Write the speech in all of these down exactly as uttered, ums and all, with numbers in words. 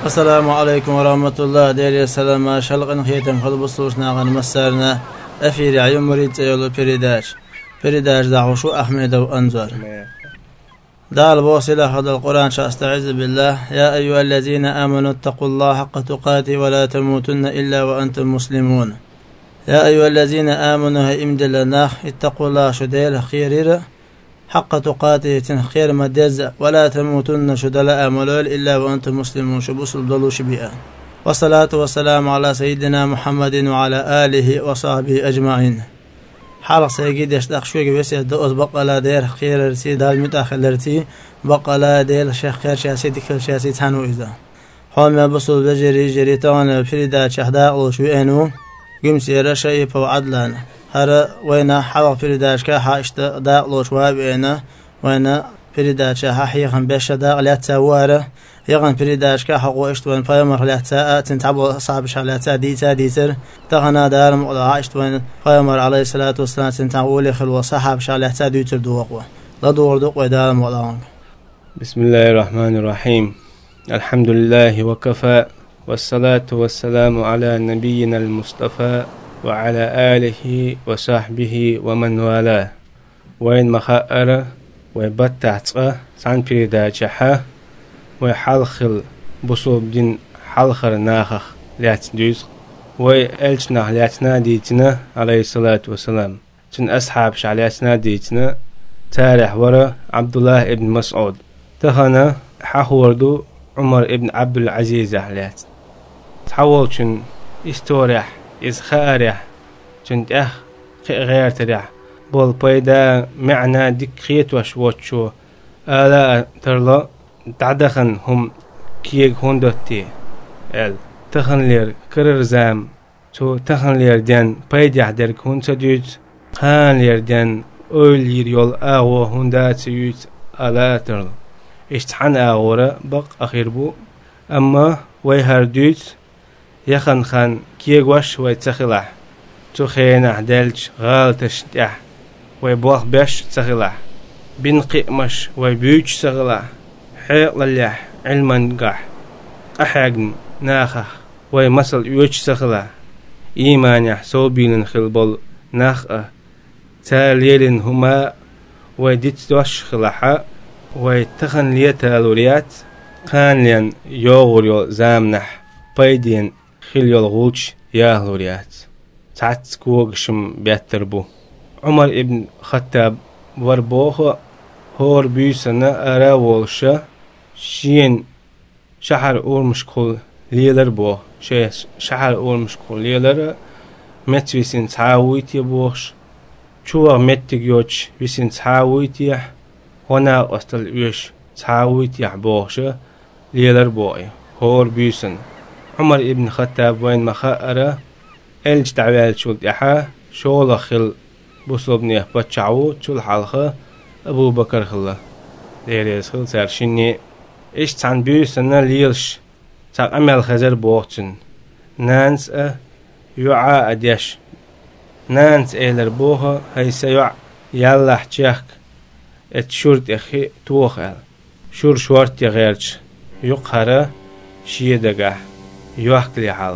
السلام عليكم ورحمة الله. ديري السلام ما شلقن خيتم خلبصوش ناغن مسارنا أفير عيوم مريد سيولو بريداش بريداش دعوشو أحمد وأنزور دال بوصلة هذا القرآن شاستعذ بالله. يا أيها الذين آمنوا اتقوا الله حق تقاته ولا تموتن إلا وأنتم مسلمون. يا أيها الذين آمنوا إمد لنا اتقوا الله شديل خيرير حق تقاته خير مدز ولا تموتن شدل آملول إلا وأنتم مسلمون شبوس الضلو شبيئا. والصلاة والسلام على سيدنا محمد وعلى آله وصحبه أجمعين. حالق سيجد يشتاق شوي بس يدوز بقلا دير خير رسي دال متأخلرتي بقلا دير شيخ خير شاسي دكل شاسي تانو إذا حال ما بصل بجري جريتان فريدا شهداء وشوئنو قم سيرا شيء فوعدلان هر وينا حالق فريدا شكا حاشت داء لوشواب وينا وينا فريدا شها حيخن بيش داء لا تسواره يغن فريداش كحقو اشتوان فيمر لحتاء تنتعبو صعب شالتا ديتا ديتر تغنى دار مقضى اشتوان فيمر عليه الصلاة والسلام تنتعبو لخل وصحب شالتا ديتر دوقوة لدور دوقوة دار مقضى. بسم الله الرحمن الرحيم. الحمد لله وكفى والصلاة والسلام على نبينا المصطفى وعلى آله وصحبه ومن والاه. وين مخاءر ويبتعتقى سان فريداش وحلخل بصوب دين حلخر ناخخ لات دوز وإلشنا لاتنا ديتنا عليه الصلاة والسلام تن أصحاب شعلاتنا ديتنا تاريخ ورا عبد الله ابن مسعود تخنا حوردو عمر ابن عبد العزيز علات تحول تن استورح إزخارح تن أخ غير ترح بول بيدا معنى ديك خيت وش وشو آلا ترلا تعدخن هم كيك هندوتي ال تخن لير كرر زام تو تخن لير دين بيد يحدرك هون سديت خان لير دين أول يول أغو هندات سيوت ألا ترل اشتحن أغورا بق أخير بو أما ويهر دوت يخن خان كيك وش ويتخلح تو خين أحدالج غالتش تح ويبوخ بش تخلح بنقي مش ويبيوش تخلح حيق للح علما قح أحاقن ناخخ ويمثل يوش سخلا إيمان يحسو بين خلبل ناخه تاليلن هما ويدت دوش خلحا ويتخن ليتا لوريات خان لين يوغريو زامنح بايدين خليو الغوش ياه لوريات تعت كوغشم بيتربو. عمر ابن خطاب وربوخ هور بيسنا أراولشا شين شحر أول مشكول ليلر بو شيء شحر أول مشكول ليلر مت ويسين تعاويت يبوش شو مت يوش ويسين تعاويت يح هنا أصل يوش تعاويت يحبوش ليلر بوي هور بيسن. عمر ابن خطاب وين مخاءرة الج تعويل شو يحا شو لخل بصوبني بتشعو شو الحلقة أبو بكر خلا ديريس خل سارشيني إيش تان بيسنا ليلش تاق أمل خزر بوغتن نانس أه يوعى أديش نانس إيلر بوها هاي سيوع يالله تشيخ اتشورت اخي توخل شور شورت يغيرش يقهر شيدقه يوحكلي حال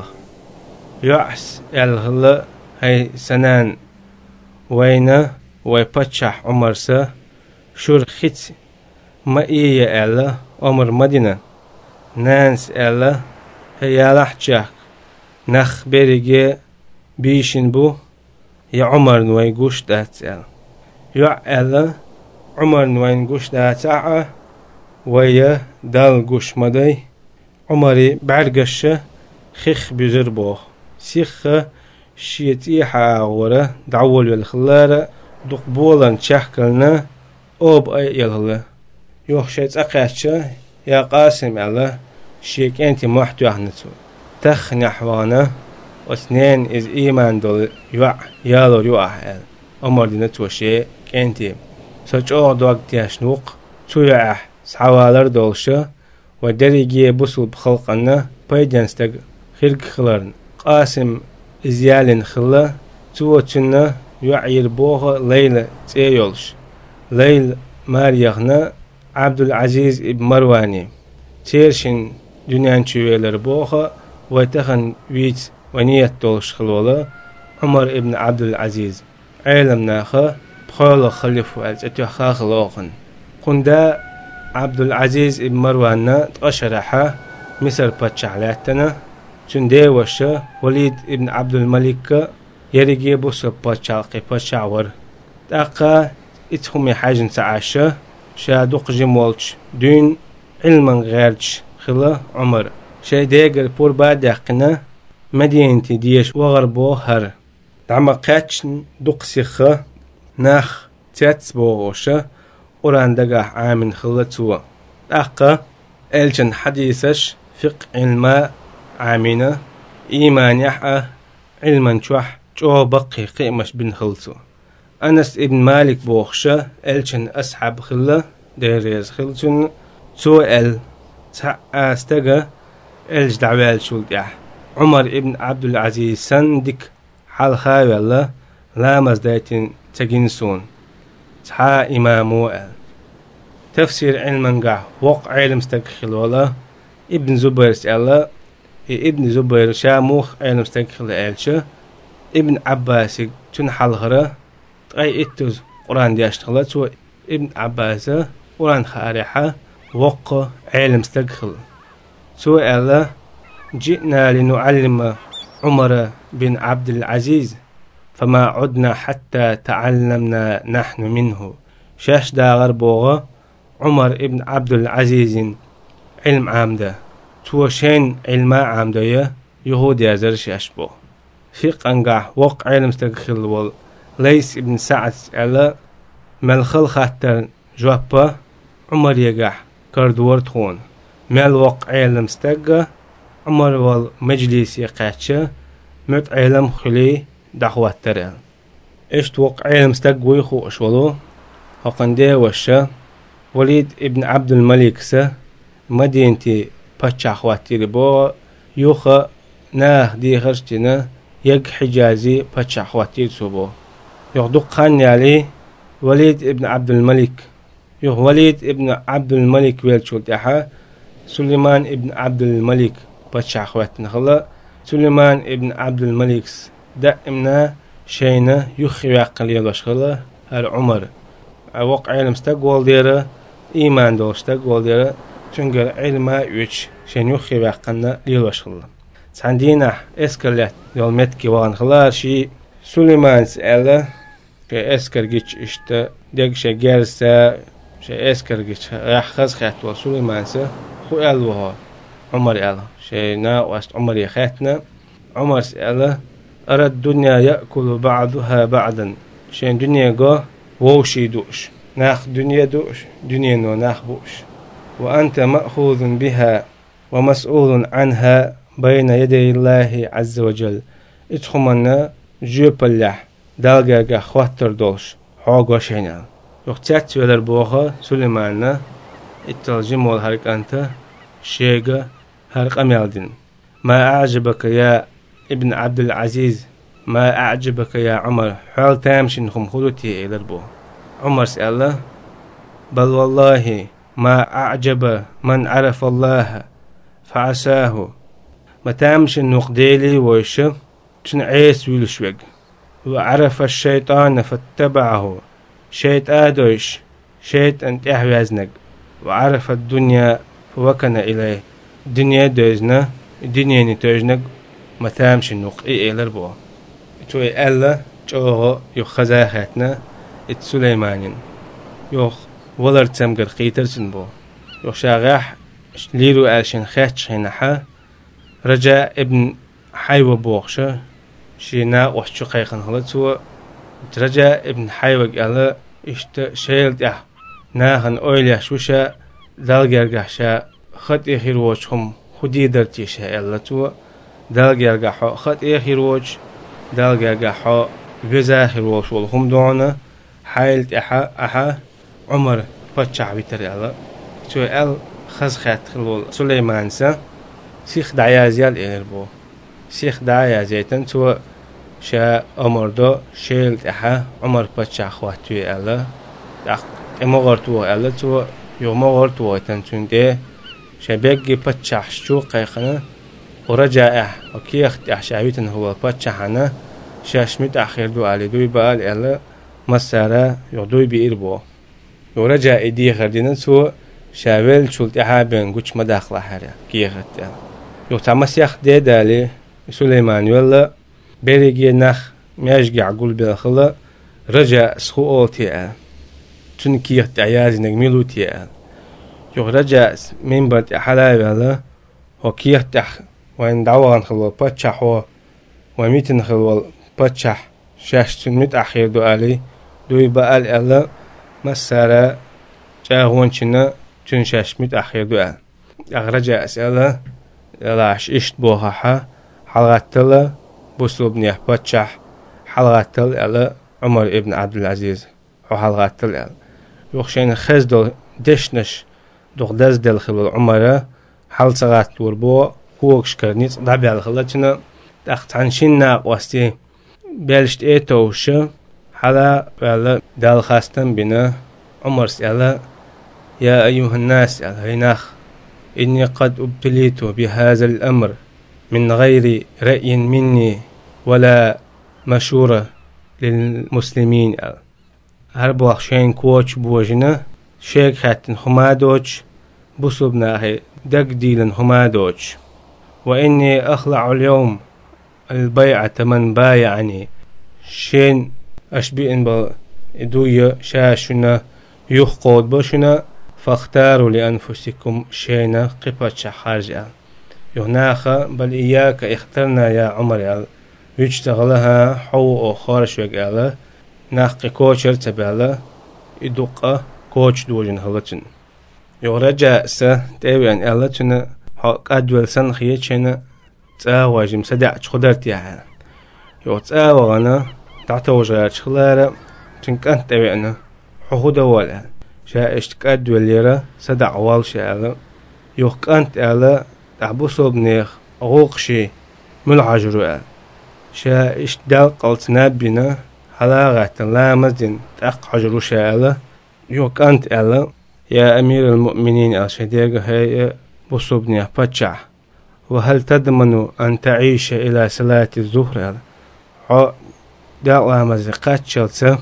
يعس الغل هاي سنان وينا ويبتشح عمرسا شور خيت ما إيه ألا عمر مدينة نانس ألا هي لحجة نخ بريجي بيشن بو يا عمر نوين قوش دات ألا يا ألا عمر نوين قوش دات أعا ويا دال قوش مدي عمري بعرقش خخ بزر بوه سيخ شيتي حاورة دعول بالخلارة دقبولا تشحكلنا أوب أي يلغلا يوخ شيت أقاتشا يا قاسم الله شيك أنت محتوى نتو تخ نحوانا واثنين إز إيمان دول يوع يالو يوع أمر دي نتو شيء أنت سجوا دوق تيشنوق تويح سحوالر دولشا ودريجي بوصل بخلقنا بيدنستق خلق خلرن قاسم إزيالن خلا توتنا يعير بوه ليلة تيولش ليل ماريغنا عبد العزيز ابن مرواني تيرشن دنيان شويلر بوخا ويتخن ويت ونيت دولش خلولا عمر ابن عبد العزيز علم ناخا بخول خلف والز اتوخا خلوخن قندا عبد العزيز ابن مروان تقشرحا مصر باتشعلاتنا تندي وشا وليد ابن عبد الملك يريجي بوس باتشاقي باتشعور تاقا اتخمي حاجن سعاشا شادوق جمولش دون علما غيرش خلا عمر شي ديگر بور بادقنا مدينتي ديش وغربو هر دعما قاتشن دوقسيخة ناخ تاتسبوغوشا وراندقا عامن خلطوا أقا إلجن حديثش فقه علما عامنا إيمان يحأ علما شوح جو بقي قيمش بن خلطوا أنس ابن مالك بوخشا إلجن أصحاب خلا ديريز خلطون سؤال تأستقى إلج دعوال شولديح عمر ابن عبد العزيز سندك حال خاوالله لا مزدايتين تجنسون تحا إمامو تفسير علما قع وقع علم استقخل ولا ابن زبير سألا ابن زبير شاموخ علم استقخل ألشا ابن عباس تنحل غرا تغي اتوز قرآن دياشتغلت و ابن عباس قرآن خارحة وقع علم استقخل سؤال جئنا لنعلم عمر بن عبد العزيز فما عدنا حتى تعلمنا نحن منه شاش دا غربوغا عمر ابن عبد العزيز علم عامده توشين علما عامده يهودي ازرش اشبو فيق انقع وقع علم استقخل وال ليس ابن سعد على ملخل خاطر جوابا عمر يقع كردور تخون مال وقع علم استقى عمر والمجلس يقاتش مت علم خلي دعوات ترى إيش توقع علم استقوي خو أشولو هقندي وشة وليد ابن عبد الملك سه مدينتي بتشا خواتي ربو يوخا ناه دي خرجتنا يق حجازي بتشا خواتي سوبو يغدق خان عليه وليد ابن عبد الملك يوخ وليد ابن عبد الملك ويلشوت يحا سليمان ابن عبد الملك بتشا خواتنا خلا سليمان ابن عبد الملك دائمنا شينا يخي يعقل يلوش خلا هر عمر وقع علم استقوال ديره إيمان دول استقوال ديره تنقل علما يوش شين يخي يعقلنا يلوش خلا سعندينا اسكرلات يول متكي وان خلا شي سليمان سأله في اسكر جيش اشتا ديك شي جالسة شي اسكر جيش راح خز خاتوا سليمان سا خو ألوها عمر أله شي نا واست عمر يخاتنا عمر سأله أرى الدنيا يأكل بعضها بعضا شين دنيا جا ووشي دوش ناخ دنيا دوش دنيا نو ناخ بوش وأنت مأخوذ بها ومسؤول عنها بين يدي الله عز وجل اتخمنا جوب الله دالجا خواتر دوش حاجة شينا يختات ولر بوها سليمان الترجم والحركة أنت شيغا هرق أميالدين ما أعجبك يا ابن عبد العزيز ما أعجبك يا عمر حال تامشن خم خلوتي إلى البو عمر سأله بل والله ما أعجب من عرف الله فعساه ما تامشن نقديلي ويش تنعيس ويلشوق وعرف الشيطان فاتبعه شيط آدوش شيط أنت أحوازنك وعرف الدنيا فوكن إليه الدنيا دوزنا الدنيا نتوجنك ما تامش النق إيه إلى البو توي ألا جوه يخزاخاتنا إت سليمانين يخ ولر تمجر قيتر سنبو يخ شاغاح ليرو ألشن خاتش هنحا رجاء ابن حيوة بوخشة شينا وحشو قيقن هلتو رجاء ابن حيوة ألا إشت شيل يح ناهن أوليا شوشا دالجرجحشا خط إخير وجههم خدي درتيشا ألا تو دالجرجحو خط إخير وجه دالجرجحو بزاخر وجه والهم دونا حايلت أحا أحا عمر بتشع بتريالا تو ال خز خات خلول سليمان سا سيخ دعيا زيال إيربو سيخ دعيا زيتن تو شا عمر دو شيلت أحا عمر بتشع خواتوي ألا دق إمغرتو ألا تو يوم غرتو تنتون ده شبيجي بتشح شو قيقنا ورجع وكيخت أحشاويتن هو بتشحنا شاشمت أخير دو على دوي بقال إلا مسارة يغدوي بإربو ورجع إيدي خردين سو شاول شلت أحابين قوش مداخلة حريا كيخت يغتعمس يخ دي دالي سليمان يولا بيريجي نخ مياشجع قول بالخلا رجع سخو أولتي تنكيخت عيازي نجميلو تي يغ رجع من برد أحلاي بلا وكيخت وين دعوان خلو بتشح و وميتن خلو بتشح شاش تنمت أخير دو علي دوي بقال ألا مسارة جاهوانشنا تنشاش مت أخير دو أل أغرجع أسألة لاش إشت بوها حلقات تلا بوسلوبنيه بتشح حلقات تل ألا عمر ابن عبد العزيز وحلقات تل أل يوخشين خز دول دشنش دوغ دز دل خلو عمره حل سغات وربو كوكش كرنيت ضعبي على خلاتنا تأخت عنشين ناق واستي بلشت ايتوش حلا بلا دال خاستن بنا عمر سألا يا أيها الناس هيناخ إني قد ابتليت بهذا الأمر من غير رأي مني ولا مشورة للمسلمين هربو أخشين كوش بوجنا شيك حتن خمادوش بصبنا هي دق ديلن خمادوش وإني أخلع اليوم البيعة من بايعني شين أشبئن بدوية شاشنا يخقود بشنا فاختاروا لأنفسكم شينا قبة شحارجة يهناخ بل إياك اخترنا يا عمر يجتغلها حو أخارش وقال ناقي كوشر تبالا يدق كوش دوجن هلتن يورجع سا تيوان ألتنا قدول سن خيتشنا تاواجم سدعش خدرت ياها يو تاوانا تعتوجا شخلارا تنكنت تبعنا حهودا ولا شاءشت قدول ليرا سدع والشالا يو كانت ألا تعبسو بنيخ غوقشي ملعجروا شاءشت دال قلتنا بنا حلاغة لامزن تقعجروا شالا يو كانت ألا يا أمير المؤمنين الشديق هي بصبني بتشع وهل تضمن أن تعيش إلى صلاة الظهر ح دعوة مزقات شلسة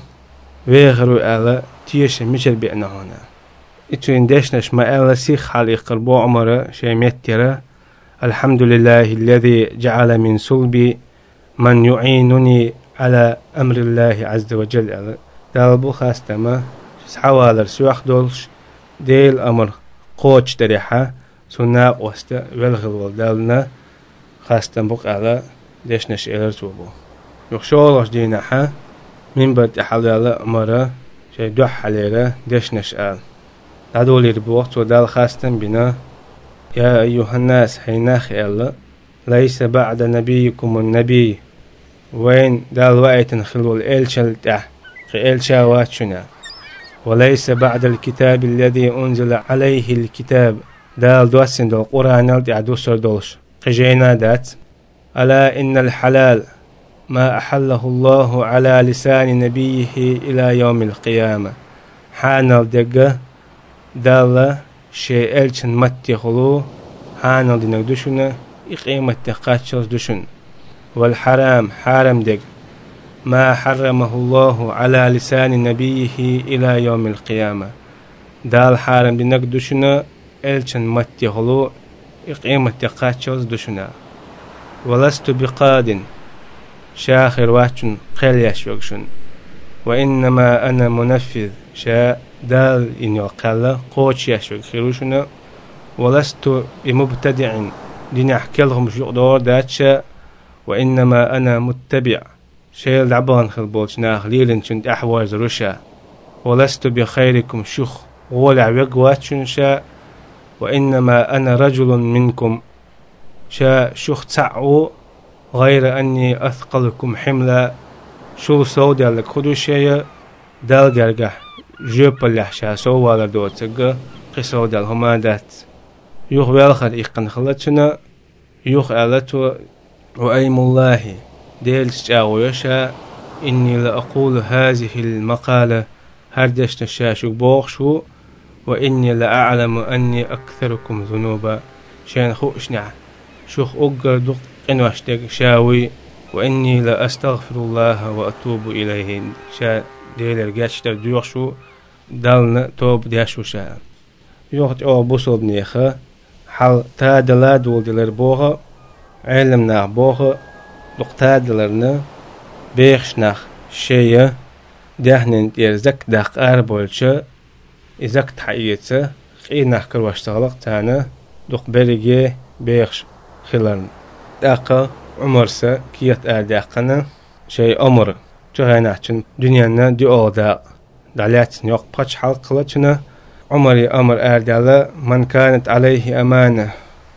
ويغرو على تيش مشل بأنا هنا إتوين دشنش ما ألا سيخ حال يقربو عمر شيميت ترى الحمد لله الذي جعل من صلبي من يعينني على أمر الله عز وجل دالبو خاستما حوالر سواخ دولش ديل أمر قوش تريحة سناق وسط والغل دالنا خاستم بق على دشنش إلر توبو يخشولش دينها من برد حلالة مرة شي دوح عليها دشنش آل دادولي ربوقت ودال خاستم بنا يا أيها الناس هيناخ إلا ليس بعد نبيكم النبي وين دال وقت خلو الإلشل تح إلشا واتشنا وليس بعد الكتاب الذي أنزل عليه الكتاب دال دوسن دول قرآن الدعدوسر دولش قجينا دات ألا إن الحلال ما أحله الله على لسان نبيه إلى يوم القيامة حان الدقة دال شيء ألشن متي خلو حان الدنك دوشنا إقيمة تقاتشل دوشن والحرام حرام دق ما حرمه الله على لسان نبيه إلى يوم القيامة دال حرام دنك دوشنا ألشن متي خلو إقيمة تقاتشل دوشنا ولست بقاد شاخر واتشن قليش وقشن وإنما أنا منفذ شاء دال إن يقال قوش يشوك خيروشنا ولست بمبتدع دين أحكي لهم شو دور داتشا وإنما أنا متبع شيل عبان خلبوش ناخليل شنت أحواز رشا ولست بخيركم شخ غولع وقواتشن شاء وإنما أنا رجل منكم شاء شخ تعو غير أني أثقلكم حملا شو سودي لك خدو شيء دال جرجع جوب اللحشة سو ولا دوتك قصود الهمادات يوخ بالخد إيقن خلتنا يوخ ألتو وأيم الله ديل شاو يشا إني لأقول هذه المقالة هردشت الشاشو بوخشو وإني لأعلم أني أكثركم ذنوبا شان خوشنع شوخ أقر دق إنواشتك شاوي وإني لأستغفر الله وأتوب إليه شا ديل الجاشتر ديوشو دالنا توب دياشو شا يوخت أو بوصل بنيخا حال تادلا دول دلر بوها علمنا بوها دق تادلرنا بيخشناخ شيء دهنن يرزك دق أربولشا إذاك تحييتsa قيناخ كرواشتغلق تانا دق بريجي بيخش خلال داقا عمرسا كيت آداقنا شيء أمر تغيناحتن دنيانا دي أودا دعلياتن يوق باتش حلقلتنا عمري أمر آدالا من كانت عليه أمانة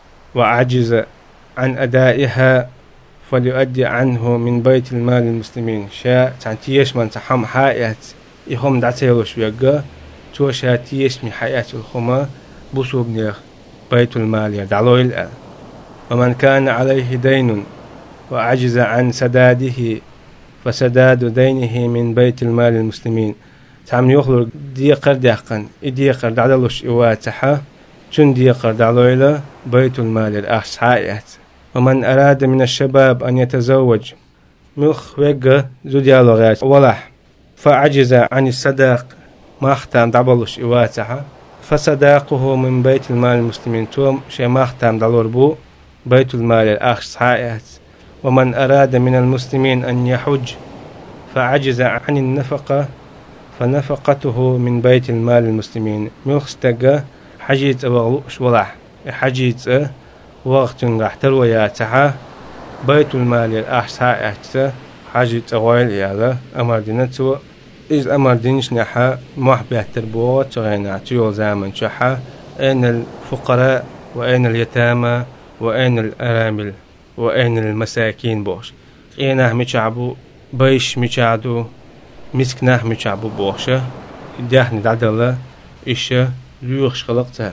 وعجز عن أدائها فليؤدي عنه من بيت المال المسلمين شاء تعنتيش من تحم حائات يهم دعتيلوش بيقى تو شاتيش من حياة الخما بوسو بنيخ بيت المال يدعلو الآن ومن كان عليه دين وعجز عن سداده فسداد دينه من بيت المال المسلمين تعمل يخلو ديقر ديقن إديقر دعلوش إواتحا تن ديقر دعلو إلى بيت المال الأخص حياة ومن أراد من الشباب أن يتزوج ملخ ويقى زو ديالو غايت ولح فعجز عن الصداق ما اختام دعبلوش إواتها فصداقه من بيت المال المسلمين توم شيء ما اختام دلور بو بيت المال الأخص حائات ومن أراد من المسلمين أن يحج فعجز عن النفقة فنفقته من بيت المال المسلمين ملخستقى حجيت أغلوش ولح حجيت وقت راحتر وياتها بيت المال الأخص حائات حجيت أغويل يالا أمر دينتو إذ أمر دينش نحا محبه تربوة تغينات يول زامن شحا أين الفقراء وأين اليتامى وأين الأرامل وأين المساكين بوش إيناه ميشعبو بيش ميشعدو مسكناه ميشعبو بوشة داحن دعدالة إيشا ليوخش خلقتها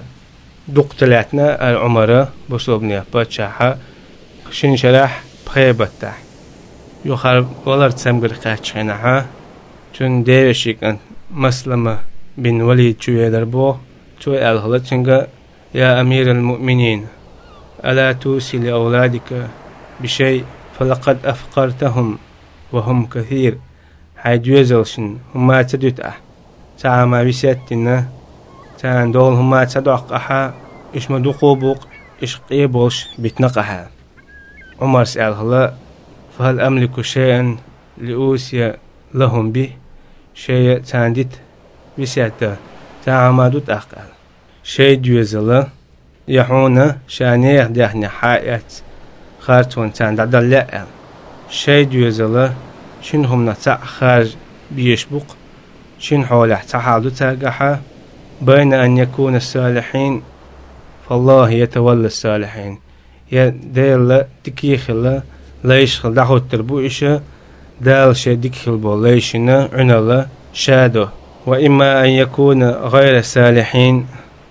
دقتلاتنا العمرة بصوبني باتشاحا شن شراح بخيبتا يوخار ولر تسمقر قاتشيناها تون ديرشيك أن مسلمة بن وليد شوية دربو توي الهلتشنغا يا أمير المؤمنين ألا توصي لأولادك بشيء فلقد أفقرتهم وهم كثير حيث يزلشن هما تدوت تعما بسياتنا تان دول هما تدعق أحا إش مدوقو بوق إش قيبولش بتنقها عمر سأل هلا فهل أملك شيئا لأوصي لهم به شيء تاندت بسياتا تعمادت أقل شيء جوزلا يحونا شانيخ داخن حائات خارتون تاند عدل شيء جوزلا شنهم نتاع خارج بيشبق شن حولح تحادو تاقحا بين أن يكون الصالحين فالله يتولى الصالحين يا ديل تكيخلا ليشخل دحو التربوئشة دال شديك البوليشنا عنلا شادو وإما أن يكون غير صالحين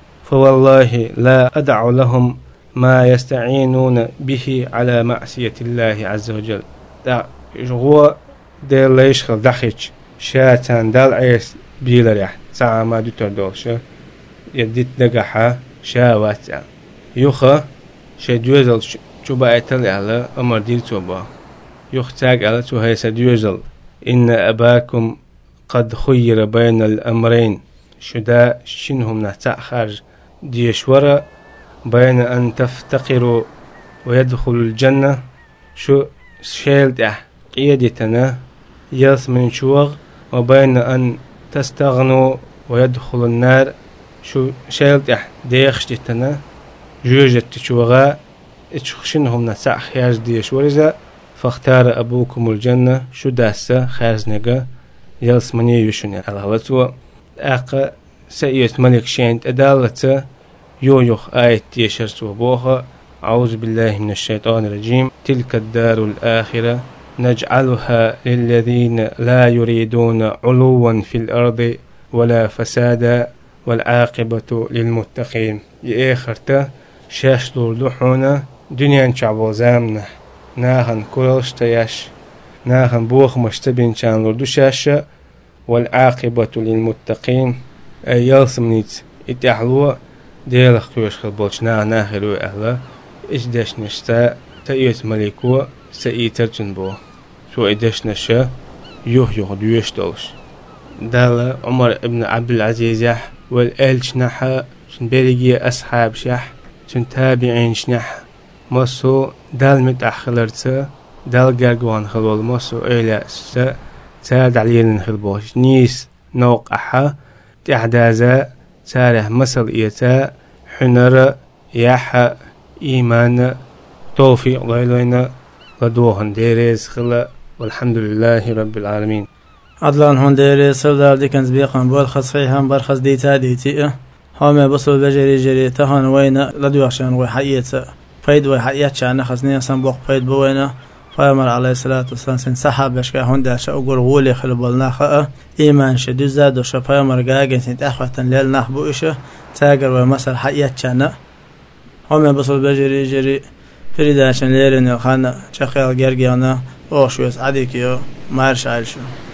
فوالله لا أدع لهم ما يستعينون به على معصية الله عز وجل دا هو دال ليشخل دخيش شاتان دال عيس بيلريح ساعة ما دوتر دولشة يديت دقحة شاوات يوخا شدوزل شوبا اتل على أمر دير توبا يختاق على توهي سدوزل إن أباكم قد خير بين الأمرين شدا شنهم نحتاق خارج ديشورا بين أن تفتقروا ويدخلوا الجنة شو شيلت أح قيادتنا يث من شوغ وبين أن تستغنوا ويدخل النار شو شيلت أح ديخشتنا جوجت شوغا اتشخشنهم نساء خياج ديش ورزا فاختار أبوكم الجنة شو داسة خازنقا يلس مني يشني الهلتو أقا سيئت ملك شينت أدالة يويخ آية تيشرسو بوها أعوذ بالله من الشيطان الرجيم تلك الدار الآخرة نجعلها للذين لا يريدون علوا في الأرض ولا فسادا والعاقبة للمتقين يأخرت شاش دولدوحونا دنيا نشعبو زامنا ناهن كورلش تياش ناهن بوخ مشتبين شان لردو شاشة والعاقبة للمتقين أي يلسمنيت اتحلو ديال خيوش خلبوشنا ناخلو أهلا إيش داش نشتا تأيت ملكو سأيتر جنبو شو إداش نشا يوه يوه ديوش دولش دال عمر ابن عبد العزيز والآل شنحا شن بيرجي أصحاب شح شن تابعين شنح مصو دال متأخلرت دال جرجوان خلول مصو إلى س ساد علينا خلبوش نيس نوق أحا تحدازا ساره مصل إيتا حنر يح إيمان توفيق ليلنا لدوهن ديريز خلا والحمد لله رب العالمين عدلان هون ديريز سودار دي كنز بيقن بول خصحيهم برخص ديتا ديتي هامي بصل بجري جري تهان وينا لدوخشان وحييت فايد وحييت شان خزنين سنبوق فايد بوينا فامر عليه الصلاة والسلام سن صحابش که هون داشت اگر غولی خلبال نخا ایمان شدو زاد و شپایمر گاگن سنت اخوتن لیل نخ بویشه تاگر و مثل حیات چنه همه بصل بجری جری فریداشن لیرن خانه چخیال گرگیانه اوشویس عدیکیو مارش عالشو